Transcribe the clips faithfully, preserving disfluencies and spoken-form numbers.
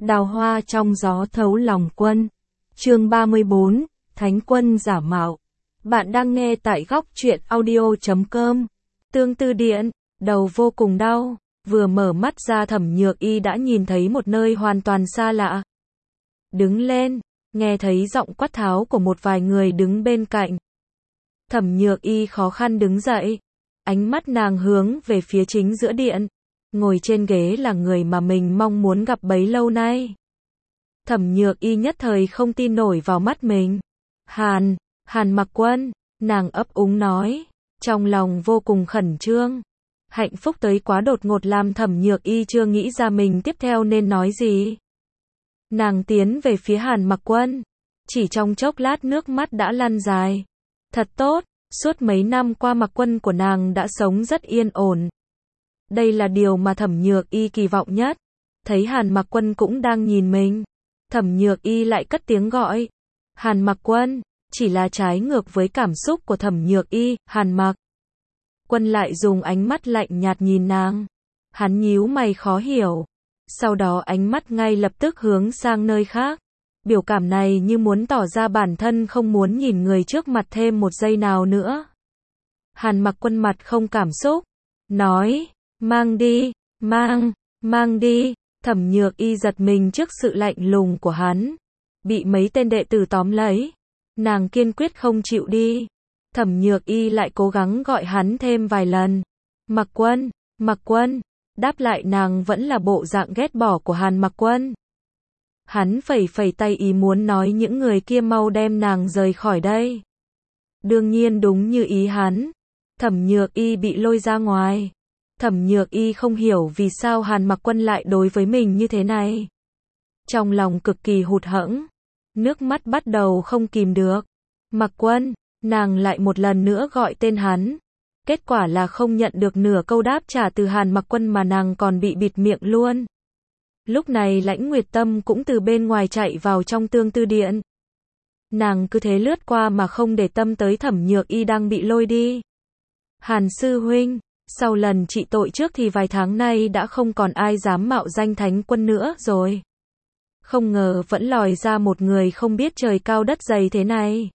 Đào hoa trong gió thấu lòng quân. Chương ba mươi bốn, Thánh quân giả mạo. Bạn đang nghe tại góc truyện audio chấm com. Tương Tư Điện, đầu vô cùng đau, vừa mở mắt ra Thẩm Nhược Y đã nhìn thấy một nơi hoàn toàn xa lạ. Đứng lên, nghe thấy giọng quát tháo của một vài người đứng bên cạnh. Thẩm Nhược Y khó khăn đứng dậy, ánh mắt nàng hướng về phía chính giữa điện. Ngồi trên ghế là người mà mình mong muốn gặp bấy lâu nay. Thẩm Nhược Y nhất thời không tin nổi vào mắt mình. Hàn, Hàn Mặc Quân, nàng ấp úng nói, trong lòng vô cùng khẩn trương. Hạnh phúc tới quá đột ngột làm Thẩm Nhược Y chưa nghĩ ra mình tiếp theo nên nói gì. Nàng tiến về phía Hàn Mặc Quân, chỉ trong chốc lát nước mắt đã lăn dài. Thật tốt, suốt mấy năm qua Mặc Quân của nàng đã sống rất yên ổn. Đây là điều mà Thẩm Nhược Y kỳ vọng nhất. Thấy Hàn Mặc Quân cũng đang nhìn mình, Thẩm Nhược Y lại cất tiếng gọi. Hàn Mặc Quân, chỉ là trái ngược với cảm xúc của Thẩm Nhược Y, Hàn Mặc Quân lại dùng ánh mắt lạnh nhạt nhìn nàng. Hắn nhíu mày khó hiểu, sau đó ánh mắt ngay lập tức hướng sang nơi khác. Biểu cảm này như muốn tỏ ra bản thân không muốn nhìn người trước mặt thêm một giây nào nữa. Hàn Mặc Quân mặt không cảm xúc, nói, mang đi, mang, mang đi. Thẩm Nhược Y giật mình trước sự lạnh lùng của hắn. Bị mấy tên đệ tử tóm lấy, nàng kiên quyết không chịu đi. Thẩm Nhược Y lại cố gắng gọi hắn thêm vài lần. Mặc Quân, Mặc Quân. Đáp lại nàng vẫn là bộ dạng ghét bỏ của Hàn Mặc Quân. Hắn phẩy phẩy tay ý muốn nói những người kia mau đem nàng rời khỏi đây. Đương nhiên đúng như ý hắn, Thẩm Nhược Y bị lôi ra ngoài. Thẩm Nhược Y không hiểu vì sao Hàn Mặc Quân lại đối với mình như thế này. Trong lòng cực kỳ hụt hẫng, nước mắt bắt đầu không kìm được. Mặc Quân, nàng lại một lần nữa gọi tên hắn. Kết quả là không nhận được nửa câu đáp trả từ Hàn Mặc Quân mà nàng còn bị bịt miệng luôn. Lúc này Lãnh Nguyệt Tâm cũng từ bên ngoài chạy vào trong Tương Tư Điện. Nàng cứ thế lướt qua mà không để tâm tới Thẩm Nhược Y đang bị lôi đi. Hàn sư huynh, sau lần trị tội trước thì vài tháng nay đã không còn ai dám mạo danh Thánh quân nữa rồi. Không ngờ vẫn lòi ra một người không biết trời cao đất dày thế này.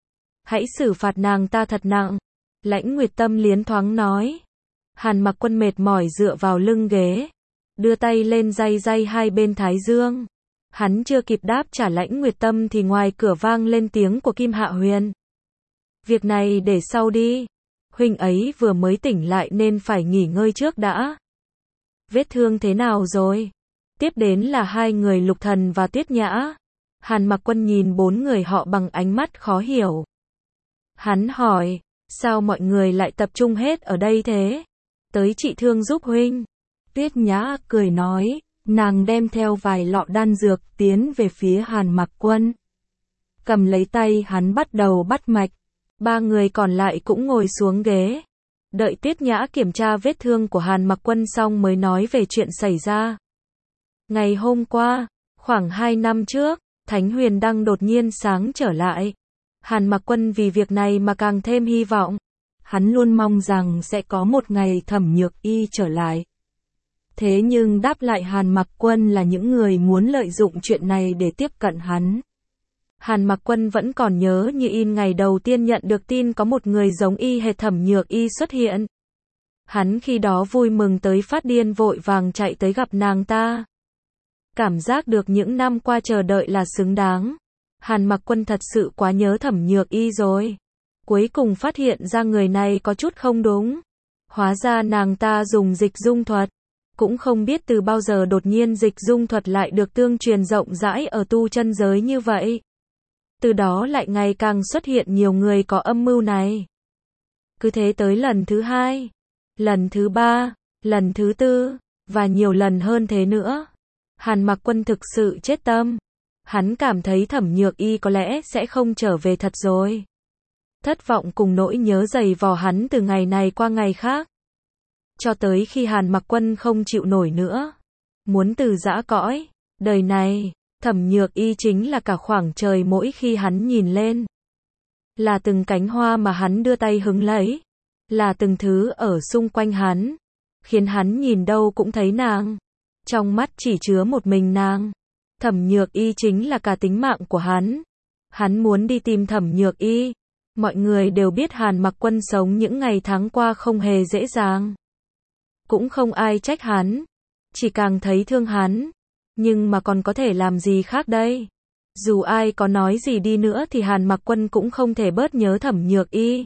Hãy xử phạt nàng ta thật nặng. Lãnh Nguyệt Tâm liến thoáng nói. Hàn Mặc Quân mệt mỏi dựa vào lưng ghế, đưa tay lên day day hai bên thái dương. Hắn chưa kịp đáp trả Lãnh Nguyệt Tâm thì ngoài cửa vang lên tiếng của Kim Hạ Huyền. Việc này để sau đi. Huynh ấy vừa mới tỉnh lại nên phải nghỉ ngơi trước đã. Vết thương thế nào rồi? Tiếp đến là hai người Lục Thần và Tuyết Nhã. Hàn Mặc Quân nhìn bốn người họ bằng ánh mắt khó hiểu. Hắn hỏi, sao mọi người lại tập trung hết ở đây thế? Tới trị thương giúp huynh. Tuyết Nhã cười nói, nàng đem theo vài lọ đan dược tiến về phía Hàn Mặc Quân. Cầm lấy tay hắn bắt đầu bắt mạch. Ba người còn lại cũng ngồi xuống ghế. Đợi Tuyết Nhã kiểm tra vết thương của Hàn Mặc Quân xong mới nói về chuyện xảy ra. Ngày hôm qua, khoảng hai năm trước, Thánh Huyền Đăng đột nhiên sáng trở lại. Hàn Mặc Quân vì việc này mà càng thêm hy vọng. Hắn luôn mong rằng sẽ có một ngày Thẩm Nhược Y trở lại. Thế nhưng đáp lại Hàn Mặc Quân là những người muốn lợi dụng chuyện này để tiếp cận hắn. Hàn Mặc Quân vẫn còn nhớ như in ngày đầu tiên nhận được tin có một người giống y hệt Thẩm Nhược Y xuất hiện. Hắn khi đó vui mừng tới phát điên vội vàng chạy tới gặp nàng ta. Cảm giác được những năm qua chờ đợi là xứng đáng. Hàn Mặc Quân thật sự quá nhớ Thẩm Nhược Y rồi. Cuối cùng phát hiện ra người này có chút không đúng. Hóa ra nàng ta dùng dịch dung thuật. Cũng không biết từ bao giờ đột nhiên dịch dung thuật lại được tương truyền rộng rãi ở tu chân giới như vậy. Từ đó lại ngày càng xuất hiện nhiều người có âm mưu này. Cứ thế tới lần thứ hai, lần thứ ba, lần thứ tư, và nhiều lần hơn thế nữa. Hàn Mặc Quân thực sự chết tâm. Hắn cảm thấy Thẩm Nhược Y có lẽ sẽ không trở về thật rồi. Thất vọng cùng nỗi nhớ dày vò hắn từ ngày này qua ngày khác. Cho tới khi Hàn Mặc Quân không chịu nổi nữa. Muốn từ giã cõi. Đời này, Thẩm Nhược Y chính là cả khoảng trời mỗi khi hắn nhìn lên. Là từng cánh hoa mà hắn đưa tay hứng lấy. Là từng thứ ở xung quanh hắn. Khiến hắn nhìn đâu cũng thấy nàng. Trong mắt chỉ chứa một mình nàng. Thẩm Nhược Y chính là cả tính mạng của hắn. Hắn muốn đi tìm Thẩm Nhược Y. Mọi người đều biết Hàn Mặc Quân sống những ngày tháng qua không hề dễ dàng. Cũng không ai trách hắn. Chỉ càng thấy thương hắn. Nhưng mà còn có thể làm gì khác đây? Dù ai có nói gì đi nữa thì Hàn Mặc Quân cũng không thể bớt nhớ Thẩm Nhược Y.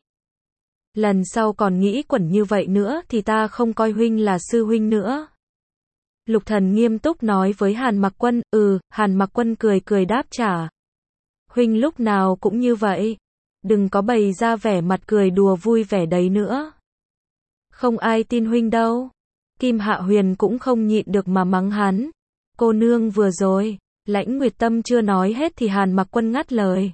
Lần sau còn nghĩ quẩn như vậy nữa thì ta không coi huynh là sư huynh nữa. Lục Thần nghiêm túc nói với Hàn Mặc Quân. Ừ, Hàn Mặc Quân cười cười đáp trả. Huynh lúc nào cũng như vậy. Đừng có bày ra vẻ mặt cười đùa vui vẻ đấy nữa. Không ai tin huynh đâu. Kim Hạ Huyền cũng không nhịn được mà mắng hắn. Cô nương vừa rồi, Lãnh Nguyệt Tâm chưa nói hết thì Hàn Mặc Quân ngắt lời.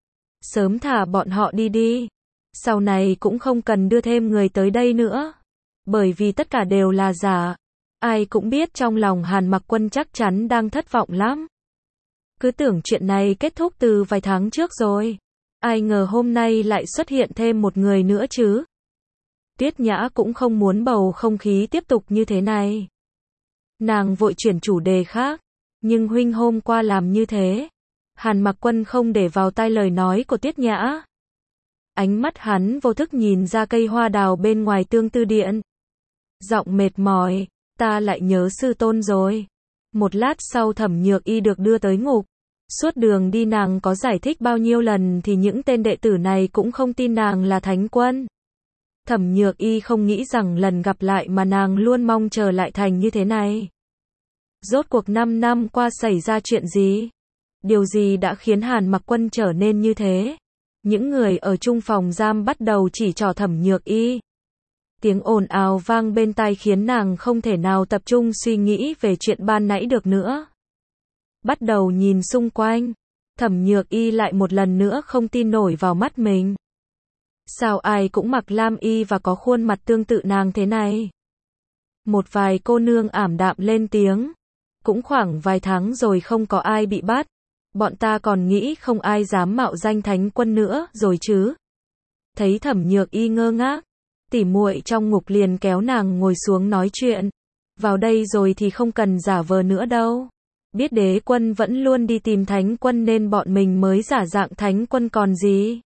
Sớm thả bọn họ đi đi. Sau này cũng không cần đưa thêm người tới đây nữa. Bởi vì tất cả đều là giả. Ai cũng biết trong lòng Hàn Mặc Quân chắc chắn đang thất vọng lắm. Cứ tưởng chuyện này kết thúc từ vài tháng trước rồi. Ai ngờ hôm nay lại xuất hiện thêm một người nữa chứ. Tuyết Nhã cũng không muốn bầu không khí tiếp tục như thế này. Nàng vội chuyển chủ đề khác. Nhưng huynh hôm qua làm như thế. Hàn Mặc Quân không để vào tai lời nói của Tuyết Nhã. Ánh mắt hắn vô thức nhìn ra cây hoa đào bên ngoài Tương Tư Điện. Giọng mệt mỏi, ta lại nhớ sư tôn rồi. Một lát sau Thẩm Nhược Y được đưa tới ngục. Suốt đường đi nàng có giải thích bao nhiêu lần thì những tên đệ tử này cũng không tin nàng là thánh quân. Thẩm Nhược Y không nghĩ rằng lần gặp lại mà nàng luôn mong chờ lại thành như thế này. Rốt cuộc năm năm qua xảy ra chuyện gì? Điều gì đã khiến Hàn Mặc Quân trở nên như thế? Những người ở chung phòng giam bắt đầu chỉ trỏ Thẩm Nhược Y. Tiếng ồn ào vang bên tai khiến nàng không thể nào tập trung suy nghĩ về chuyện ban nãy được nữa. Bắt đầu nhìn xung quanh. Thẩm Nhược Y lại một lần nữa không tin nổi vào mắt mình. Sao ai cũng mặc lam y và có khuôn mặt tương tự nàng thế này? Một vài cô nương ảm đạm lên tiếng. Cũng khoảng vài tháng rồi không có ai bị bắt. Bọn ta còn nghĩ không ai dám mạo danh thánh quân nữa rồi chứ. Thấy Thẩm Nhược Y ngơ ngác, tỉ muội trong ngục liền kéo nàng ngồi xuống nói chuyện. Vào đây rồi thì không cần giả vờ nữa đâu. Biết đế quân vẫn luôn đi tìm thánh quân nên bọn mình mới giả dạng thánh quân còn gì.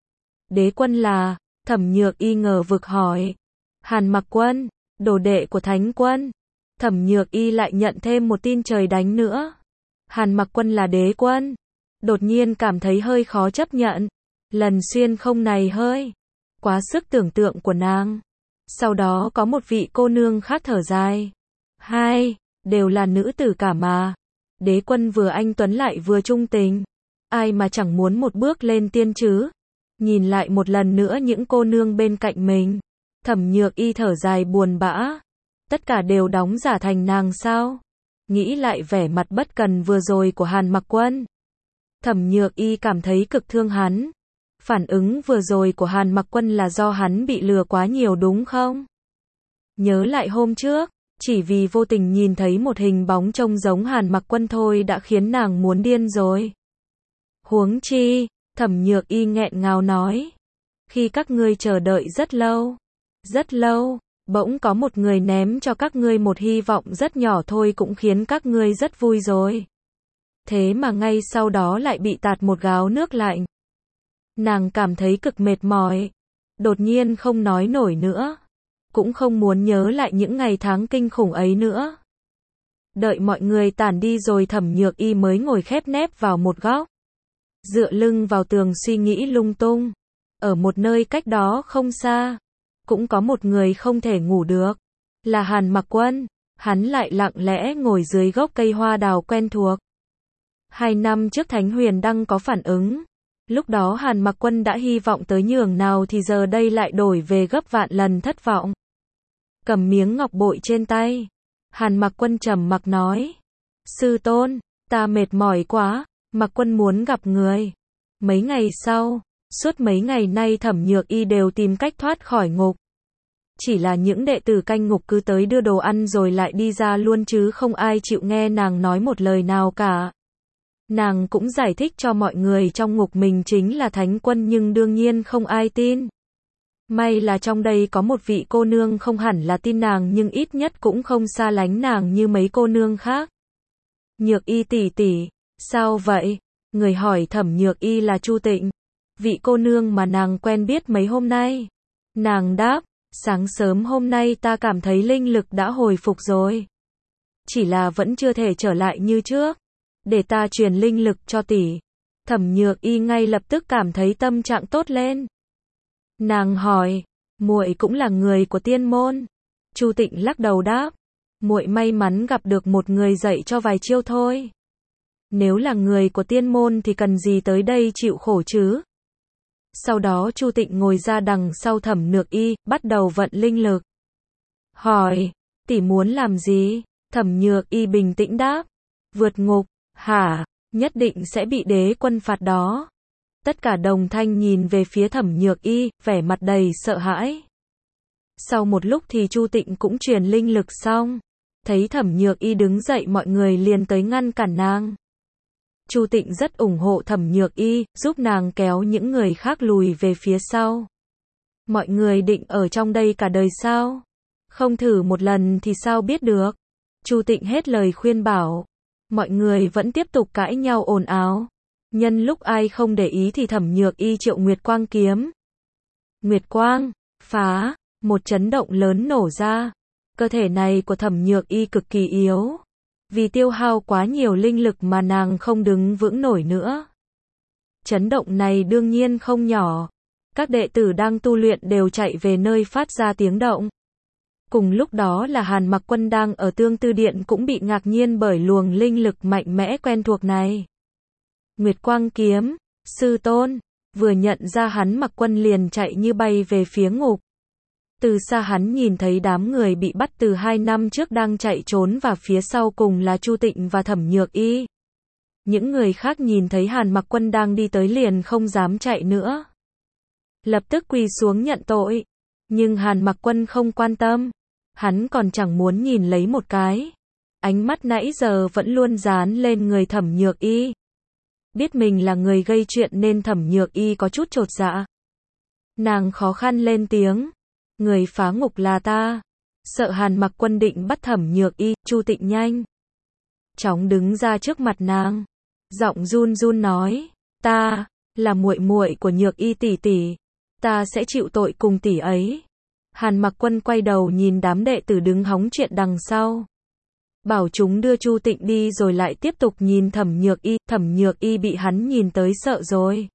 Đế quân là, Thẩm Nhược Y ngờ vực hỏi. Hàn Mặc Quân, đồ đệ của thánh quân. Thẩm Nhược Y lại nhận thêm một tin trời đánh nữa. Hàn Mặc Quân là đế quân. Đột nhiên cảm thấy hơi khó chấp nhận. Lần xuyên không này hơi quá sức tưởng tượng của nàng. Sau đó có một vị cô nương khác thở dài. Hai, đều là nữ tử cả mà. Đế quân vừa anh tuấn lại vừa trung tình. Ai mà chẳng muốn một bước lên tiên chứ. Nhìn lại một lần nữa những cô nương bên cạnh mình. Thẩm Nhược Y thở dài buồn bã. Tất cả đều đóng giả thành nàng sao? Nghĩ lại vẻ mặt bất cần vừa rồi của Hàn Mặc Quân. Thẩm Nhược Y cảm thấy cực thương hắn. Phản ứng vừa rồi của Hàn Mặc Quân là do hắn bị lừa quá nhiều đúng không? Nhớ lại hôm trước, chỉ vì vô tình nhìn thấy một hình bóng trông giống Hàn Mặc Quân thôi đã khiến nàng muốn điên rồi. Huống chi, Thẩm Nhược Y nghẹn ngào nói. Khi các ngươi chờ đợi rất lâu, rất lâu, bỗng có một người ném cho các ngươi một hy vọng rất nhỏ thôi cũng khiến các ngươi rất vui rồi. Thế mà ngay sau đó lại bị tạt một gáo nước lạnh. Nàng cảm thấy cực mệt mỏi. Đột nhiên không nói nổi nữa. Cũng không muốn nhớ lại những ngày tháng kinh khủng ấy nữa. Đợi mọi người tản đi rồi Thẩm Nhược Y mới ngồi khép nép vào một góc. Dựa lưng vào tường suy nghĩ lung tung. Ở một nơi cách đó không xa. Cũng có một người không thể ngủ được. Là Hàn Mặc Quân. Hắn lại lặng lẽ ngồi dưới gốc cây hoa đào quen thuộc. Hai năm trước Thánh Huyền Đăng có phản ứng. Lúc đó Hàn Mặc Quân đã hy vọng tới nhường nào thì giờ đây lại đổi về gấp vạn lần thất vọng. Cầm miếng ngọc bội trên tay. Hàn Mặc Quân trầm mặc nói. Sư tôn, ta mệt mỏi quá, Mặc Quân muốn gặp người. Mấy ngày sau, suốt mấy ngày nay Thẩm Nhược Y đều tìm cách thoát khỏi ngục. Chỉ là những đệ tử canh ngục cứ tới đưa đồ ăn rồi lại đi ra luôn chứ không ai chịu nghe nàng nói một lời nào cả. Nàng cũng giải thích cho mọi người trong ngục mình chính là thánh quân nhưng đương nhiên không ai tin. May là trong đây có một vị cô nương không hẳn là tin nàng nhưng ít nhất cũng không xa lánh nàng như mấy cô nương khác. Nhược Y tỷ tỷ, sao vậy? Người hỏi Thẩm Nhược Y là Chu Tịnh, vị cô nương mà nàng quen biết mấy hôm nay. Nàng đáp, sáng sớm hôm nay ta cảm thấy linh lực đã hồi phục rồi. Chỉ là vẫn chưa thể trở lại như trước. Để ta truyền linh lực cho tỷ. Thẩm Nhược Y ngay lập tức cảm thấy tâm trạng tốt lên. Nàng hỏi, muội cũng là người của tiên môn? Chu Tịnh lắc đầu đáp, muội may mắn gặp được một người dạy cho vài chiêu thôi. Nếu là người của tiên môn thì cần gì tới đây chịu khổ chứ? Sau đó Chu Tịnh ngồi ra đằng sau Thẩm Nhược Y, bắt đầu vận linh lực. Hỏi, tỷ muốn làm gì? Thẩm Nhược Y bình tĩnh đáp, vượt ngục. Hả? Nhất định sẽ bị đế quân phạt đó. Tất cả đồng thanh nhìn về phía Thẩm Nhược Y, vẻ mặt đầy sợ hãi. Sau một lúc thì Chu Tịnh cũng truyền linh lực xong. Thấy Thẩm Nhược Y đứng dậy, mọi người liền tới ngăn cản nàng. Chu Tịnh rất ủng hộ Thẩm Nhược Y, giúp nàng kéo những người khác lùi về phía sau. Mọi người định ở trong đây cả đời sao? Không thử một lần thì sao biết được? Chu Tịnh hết lời khuyên bảo. Mọi người vẫn tiếp tục cãi nhau ồn ào. Nhân lúc ai không để ý thì Thẩm Nhược Y triệu Nguyệt Quang kiếm. Nguyệt Quang, phá, một chấn động lớn nổ ra. Cơ thể này của Thẩm Nhược Y cực kỳ yếu. Vì tiêu hao quá nhiều linh lực mà nàng không đứng vững nổi nữa. Chấn động này đương nhiên không nhỏ. Các đệ tử đang tu luyện đều chạy về nơi phát ra tiếng động. Cùng lúc đó là Hàn Mặc Quân đang ở Tương Tư Điện cũng bị ngạc nhiên bởi luồng linh lực mạnh mẽ quen thuộc này. Nguyệt Quang kiếm, sư tôn, vừa nhận ra hắn, Mặc Quân liền chạy như bay về phía ngục. Từ xa hắn nhìn thấy đám người bị bắt từ hai năm trước đang chạy trốn và phía sau cùng là Chu Tịnh và Thẩm Nhược Y. Những người khác nhìn thấy Hàn Mặc Quân đang đi tới liền không dám chạy nữa. Lập tức quỳ xuống nhận tội. Nhưng Hàn Mặc Quân không quan tâm. Hắn còn chẳng muốn nhìn lấy một cái. Ánh mắt nãy giờ vẫn luôn dán lên người Thẩm Nhược Y. Biết mình là người gây chuyện nên Thẩm Nhược Y có chút chột dạ. Nàng khó khăn lên tiếng. Người phá ngục là ta. Sợ Hàn Mặc Quân định bắt Thẩm Nhược Y, Chu Tịnh nhanh chóng đứng ra trước mặt nàng. Giọng run run nói, ta là muội muội của Nhược Y tỷ tỷ. Ta sẽ chịu tội cùng tỷ ấy. Hàn Mặc Quân quay đầu nhìn đám đệ tử đứng hóng chuyện đằng sau. Bảo chúng đưa Chu Tịnh đi rồi lại tiếp tục nhìn Thẩm Nhược Y. Thẩm Nhược Y bị hắn nhìn tới sợ rồi.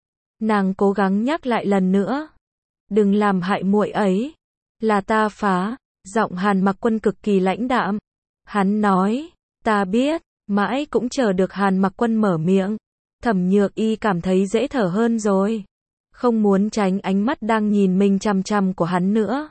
Nàng cố gắng nhắc lại lần nữa. Đừng làm hại muội ấy. Là ta phá. Giọng Hàn Mặc Quân cực kỳ lãnh đạm. Hắn nói, ta biết. Mãi cũng chờ được Hàn Mặc Quân mở miệng. Thẩm Nhược Y cảm thấy dễ thở hơn rồi. Không muốn tránh ánh mắt đang nhìn mình chằm chằm của hắn nữa.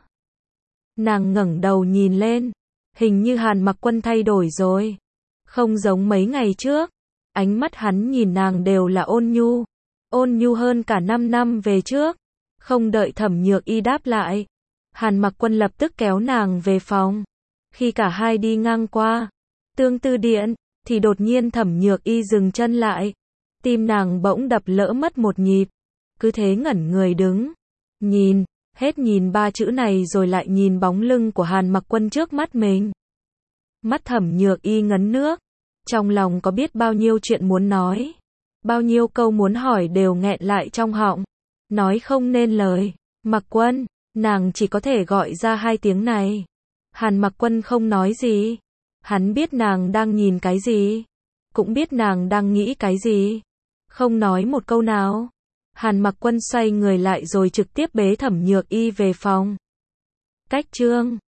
Nàng ngẩng đầu nhìn lên. Hình như Hàn Mặc Quân thay đổi rồi. Không giống mấy ngày trước. Ánh mắt hắn nhìn nàng đều là ôn nhu. Ôn nhu hơn cả năm năm về trước. Không đợi Thẩm Nhược Y đáp lại. Hàn Mặc Quân lập tức kéo nàng về phòng. Khi cả hai đi ngang qua Tương Tư Điện, thì đột nhiên Thẩm Nhược Y dừng chân lại. Tim nàng bỗng đập lỡ mất một nhịp. Cứ thế ngẩn người đứng. Nhìn, hết nhìn ba chữ này rồi lại nhìn bóng lưng của Hàn Mặc Quân trước mắt mình. Mắt Thẩm Nhược Y ngấn nước. Trong lòng có biết bao nhiêu chuyện muốn nói. Bao nhiêu câu muốn hỏi đều nghẹn lại trong họng. Nói không nên lời. Mặc Quân, nàng chỉ có thể gọi ra hai tiếng này. Hàn Mặc Quân không nói gì. Hắn biết nàng đang nhìn cái gì. Cũng biết nàng đang nghĩ cái gì. Không nói một câu nào. Hàn Mặc Quân xoay người lại rồi trực tiếp bế Thẩm Nhược Y về phòng. Cách chương